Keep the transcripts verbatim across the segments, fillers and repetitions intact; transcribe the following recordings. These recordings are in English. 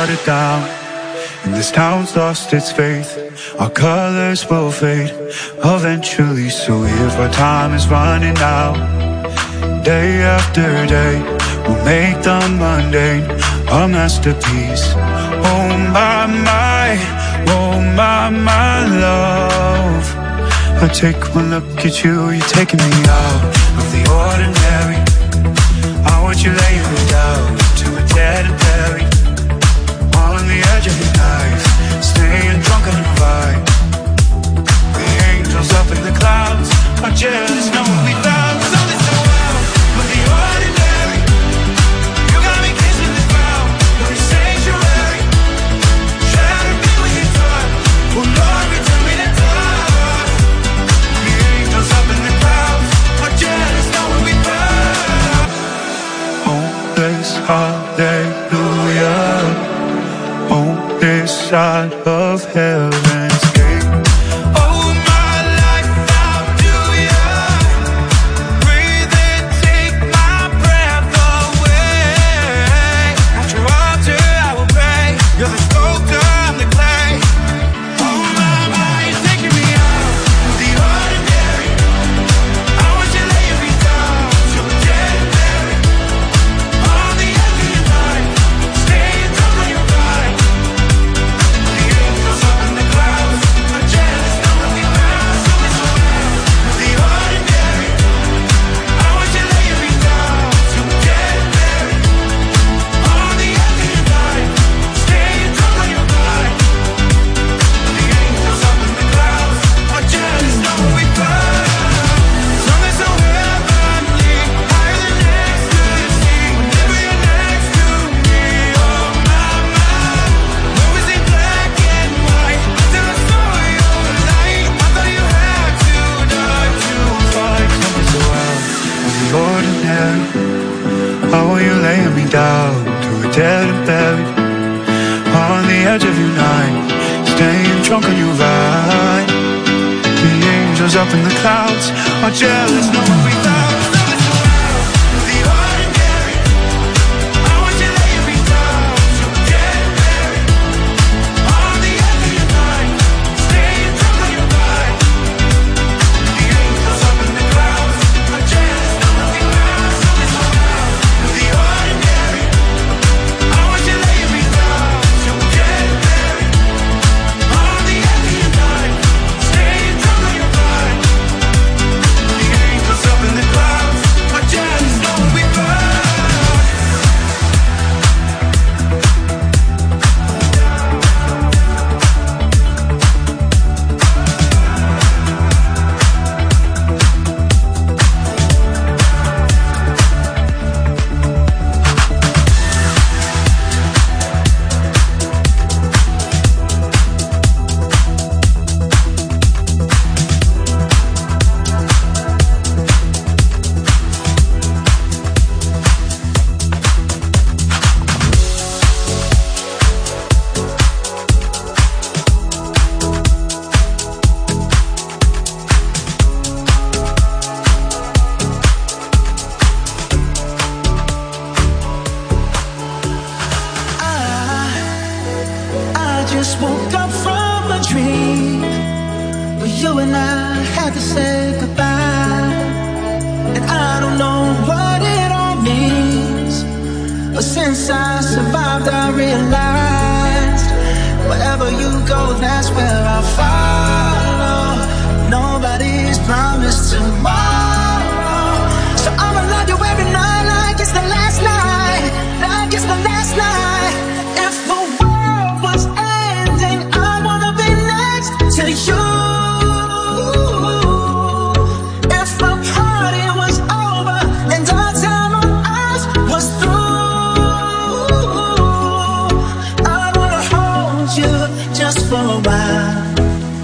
watered down, and this town's lost its faith. Our colors will fade eventually, so if our time is running out, day after day, we'll make the mundane a masterpiece. Oh my, my, oh my, my love, I take one look at you, you're taking me out of the ordinary. I want you laying me down to a dead and buried, on the edge of your knife, staying drunk on your vibe. The angels up in the clouds are jealous, knowing we found something so wild. But the ordinary, you got me kissing the ground. You're a sanctuary, shattered me when you talk. Oh Lord, return me to dust. The angels up in the clouds are jealous, knowing we found. Hopeless hallelujah, on this side of heaven's gate. Oh, my life, how do ya breathe and take my breath away? At your altar I will pray. You're the sculptor, I'm the clay. Oh my, my, you're taking me out of the ordinary. I want you laying me down to a dead and buried, on the edge of your night, staying drunk on your vibe. The angels up in the clouds are jealous, knowing we found something so wild. The ordinary, I want you laying me down to a dead and buried, on the edge of your night, staying drunk on your vibe. The angels up in the clouds are jealous, knowing we found something so heavenly, higher than ecstasy. Whenever you're next to me, oh my, my. When we see black and white, till I saw your light, I thought you had to die to fight something so wild. Of the ordinary, how are you laying me down to a dead and buried, on the edge of your night, staying drunk on your ride. The angels up in the clouds are jealous, knowing we found something so wild. The ordinary, I want you laying me down to a dead and buried, on the edge of your night, staying drunk on your ride. The angels up in the clouds are jealous, knowing we found something so wild. The ordinary, I want you laying me down to a dead and buried, on the edge of your night, staying drunk on your ride. The angels up in the clouds are jealous, knowing we found. I just woke up from a dream where you and I had to say goodbye. And I don't know what it all means, but since I survived I realized wherever you go, that's where I'll follow. Nobody's promised tomorrow, so I'ma love you every night like it's the last night, like it's the last night. If the world was ending, I wanna be next to you. If the party was over and our time on earth was through, I wanna hold you just for a while.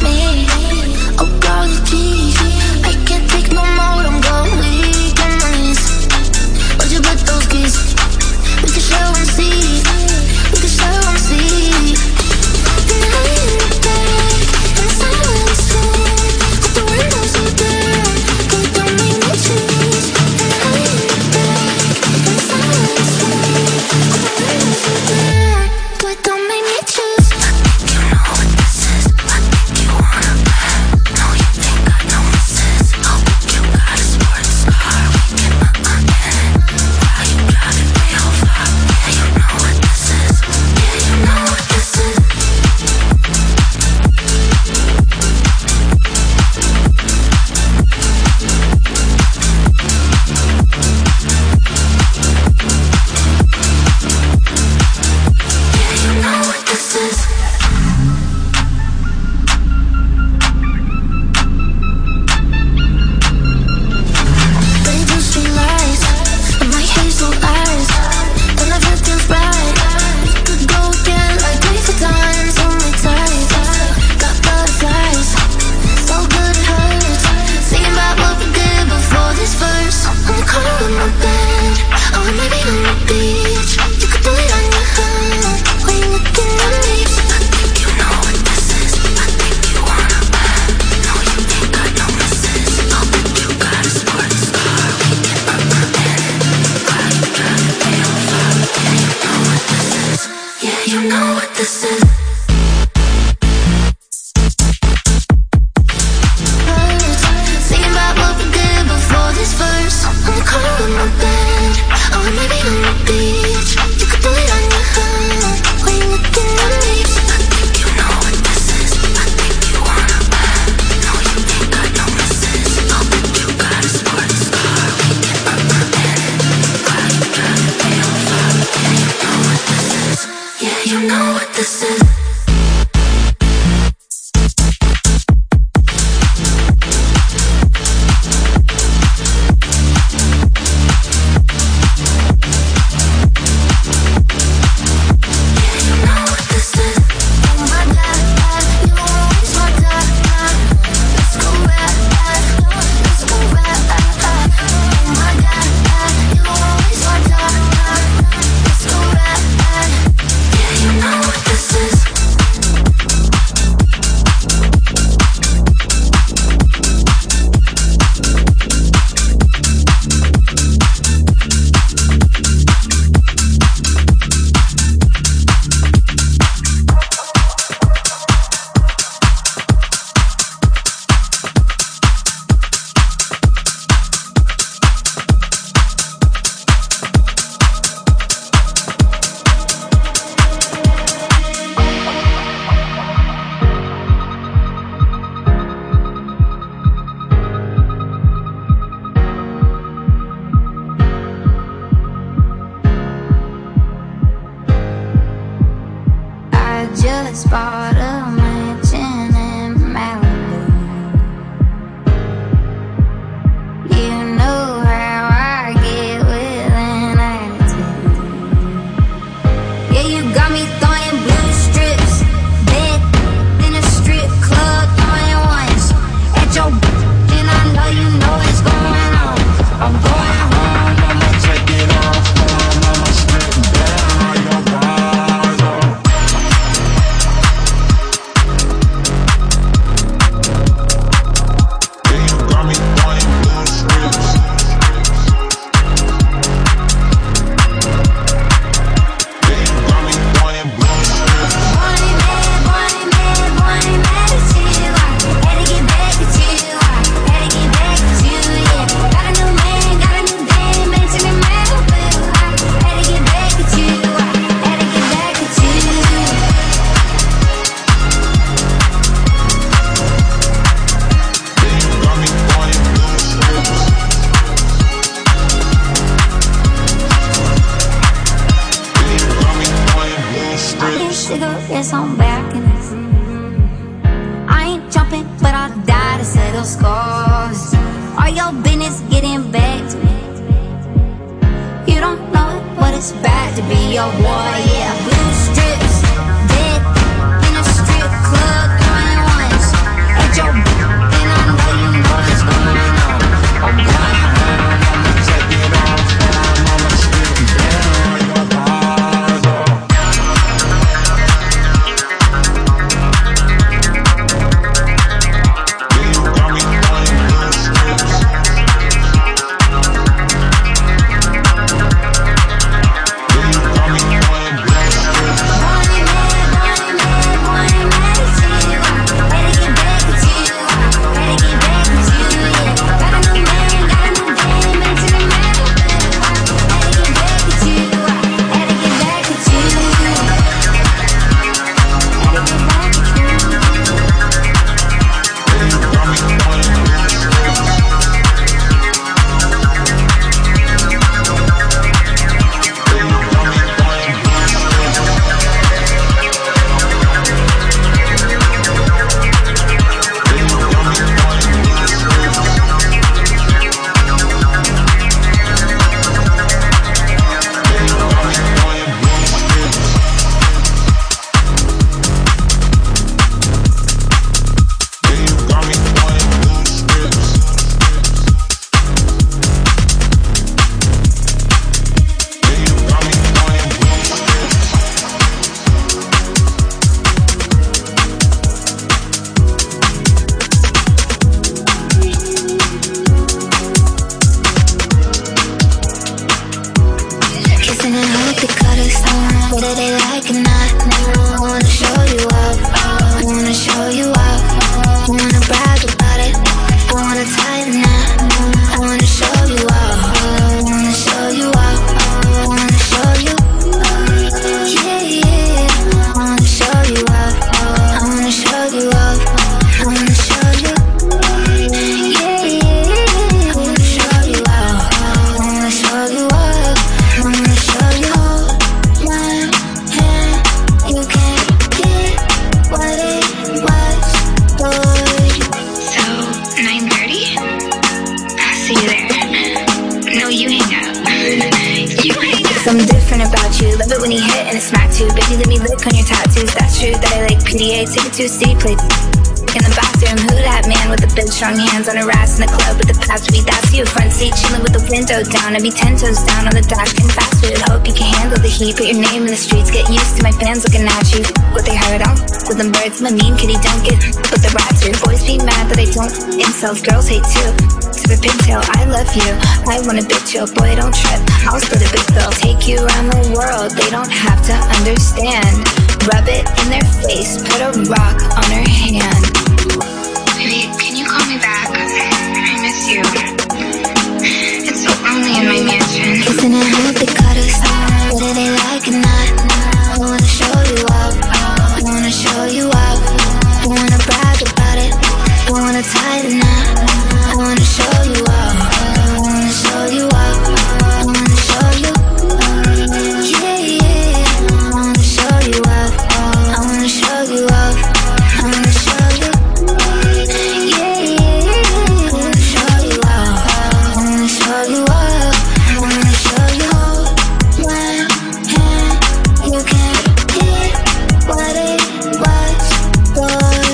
me. Oh, golly, please. I can't take no more, I'm going weak on my knees. Where'd you put those keys? We can show and see. We can show and see. And I in the bed, in the silence room, with the windows all down, but don't make me choose. And I in the bed, in the silence room, with the windows all down, but don't make me choose. I think you know what this is. I think you wanna bet. No, you think I know missus. Oh, you got a sports car. We get my aunt in it. While you driving real far. Yeah, you know what this is. Yeah, you know what this is. Yeah, you know what this is. They do street lights and my hazel eyes, and everything's right. We could go again like twenty times on my tight. Got butterflies, so good it hurts. Thinking about what we did before this verse. On the corner of my bed, or maybe on the beach. You could do it on your own when you're looking at me. I think you know what this is. I think you wanna bet. No, you think I know missus. Oh, you got a sports car. We get my aunt in it. While you driving real far. Yeah, you know what this is. Yeah, you know what this is. Thinking about what we did before this verse. On the corner of my bed, or maybe on the beach. You could do it on your own when you're looking at me. I think you know what this is. I think you wanna bet. No, you think I know missus. Oh, you got a sports car. We get my aunt in it. While you driving real far. Yeah, you know what this is. Yeah, you know what this is. Just bought a mansion in Malibu. You know how I get with an attitude. Yeah, you got me throwing blue strips, bed in a strip club, throwing ones at your and I know you know what's going on. I'm going home, I'ma check it off. I'ma strip down your bars on. Cigarettes on back in this. I ain't jumping, but I'll die to settle scores. All your business getting back to me. You don't know it, but it's bad to be your boy. Yeah, blue strips, dead in a strip club, throwing ones something different about you. Love it when you hit and it smacked you. Baby, let me lick on your tattoos. That's true that I like P D A. Take it to a city place. In the bathroom, who that man with the big strong hands on her ass in the club with the past week? That's you, front seat, chilling with the window down. I'd be ten toes down on the dash, getting fast food. Hope you can handle the heat, put your name in the streets. Get used to my fans looking at you. What they heard on with them birds, I'm a mean kitty, don't get with the rats. Your boys be mad that I don't incels, girls hate too. To the pigtail, I love you, I want a big chill. Boy, don't trip, I'll split a big bill. Take you around the world, they don't have to understand. Rub it in their face, put a rock on her hand. Baby, can you call me back? I miss you. It's so lonely in my mansion. Kissing and hope they cut us. Whether they like it or not, I wanna show you up. I wanna show you up. I wanna brag about it. I wanna tie the knot. I wanna show you up. I wanna show you up. I wanna show you. Yeah, yeah. I wanna show you up. I wanna show you up. I wanna show you. Yeah, yeah. I wanna show you up. I wanna show you up. I wanna show you. One hand, you can't get what it was, boy.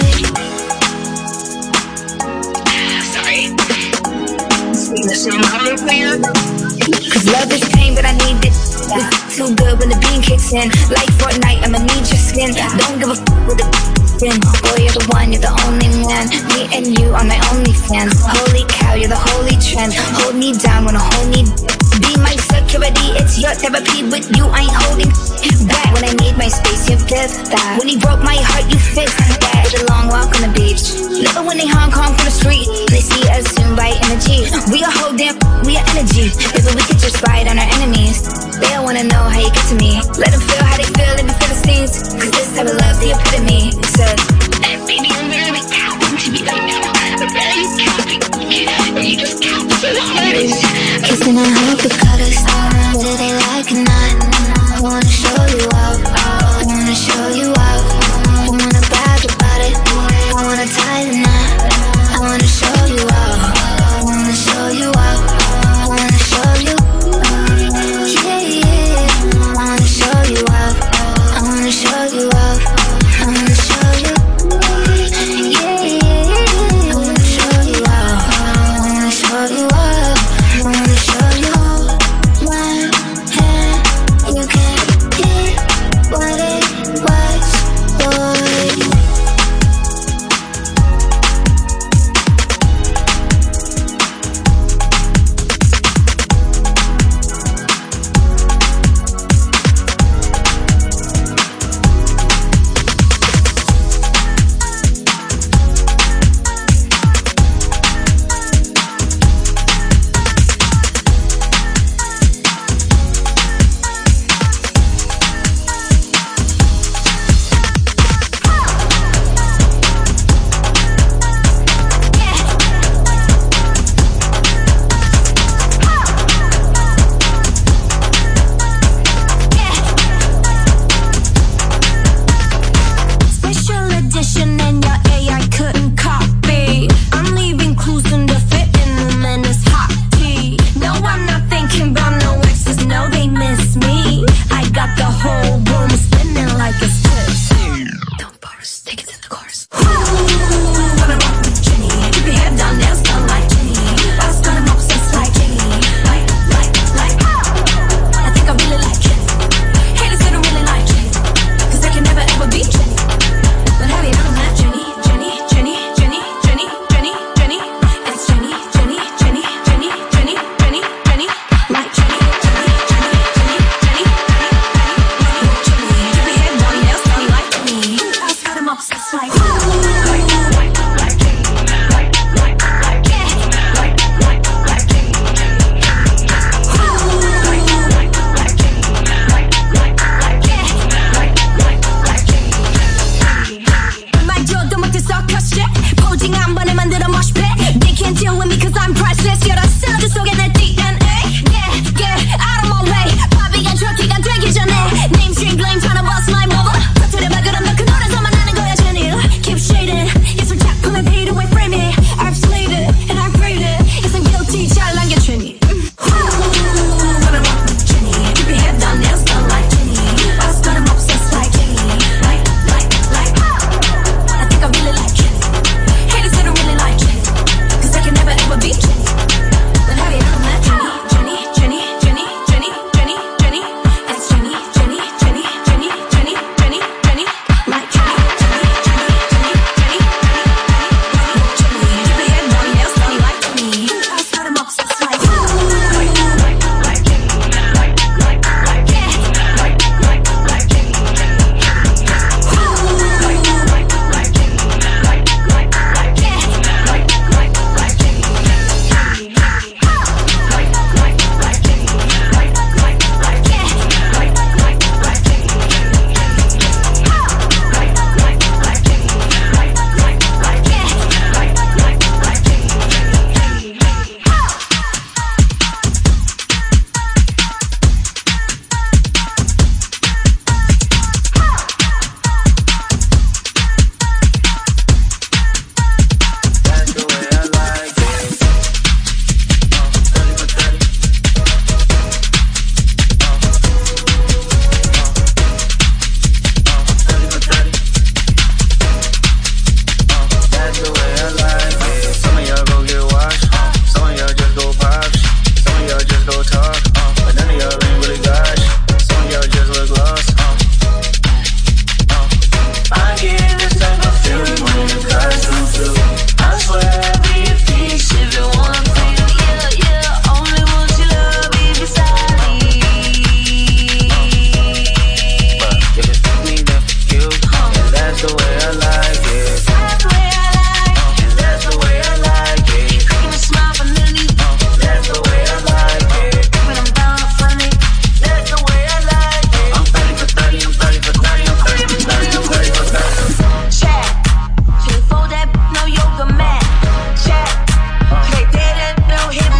Sorry. Cause love is pain, but I need it. It's too good when the bean kicks in. Like Fortnite, I'ma need your skin. Don't give a f with the spin. Boy, you're the one, you're the only man. Me and you are my only fans. Holy cow, you're the holy trend. Hold me down, wanna hold me. Be my security, it's your therapy. With you, I ain't holding back. When I need my space, you give that. When he broke my heart, you fixed that. Did a long walk on the beach. Never when they Hong Kong from the street. They see us soon by energy. We a whole damn, we are energy. Maybe we could just ride on our enemies. They don't wanna know how you get to me. Let them feel how they feel, let me feel the stings. Cause this type of love's the epitome. Said, baby, I'm really counting to me right now. I'm really counting. And you just count so hard. Kissing on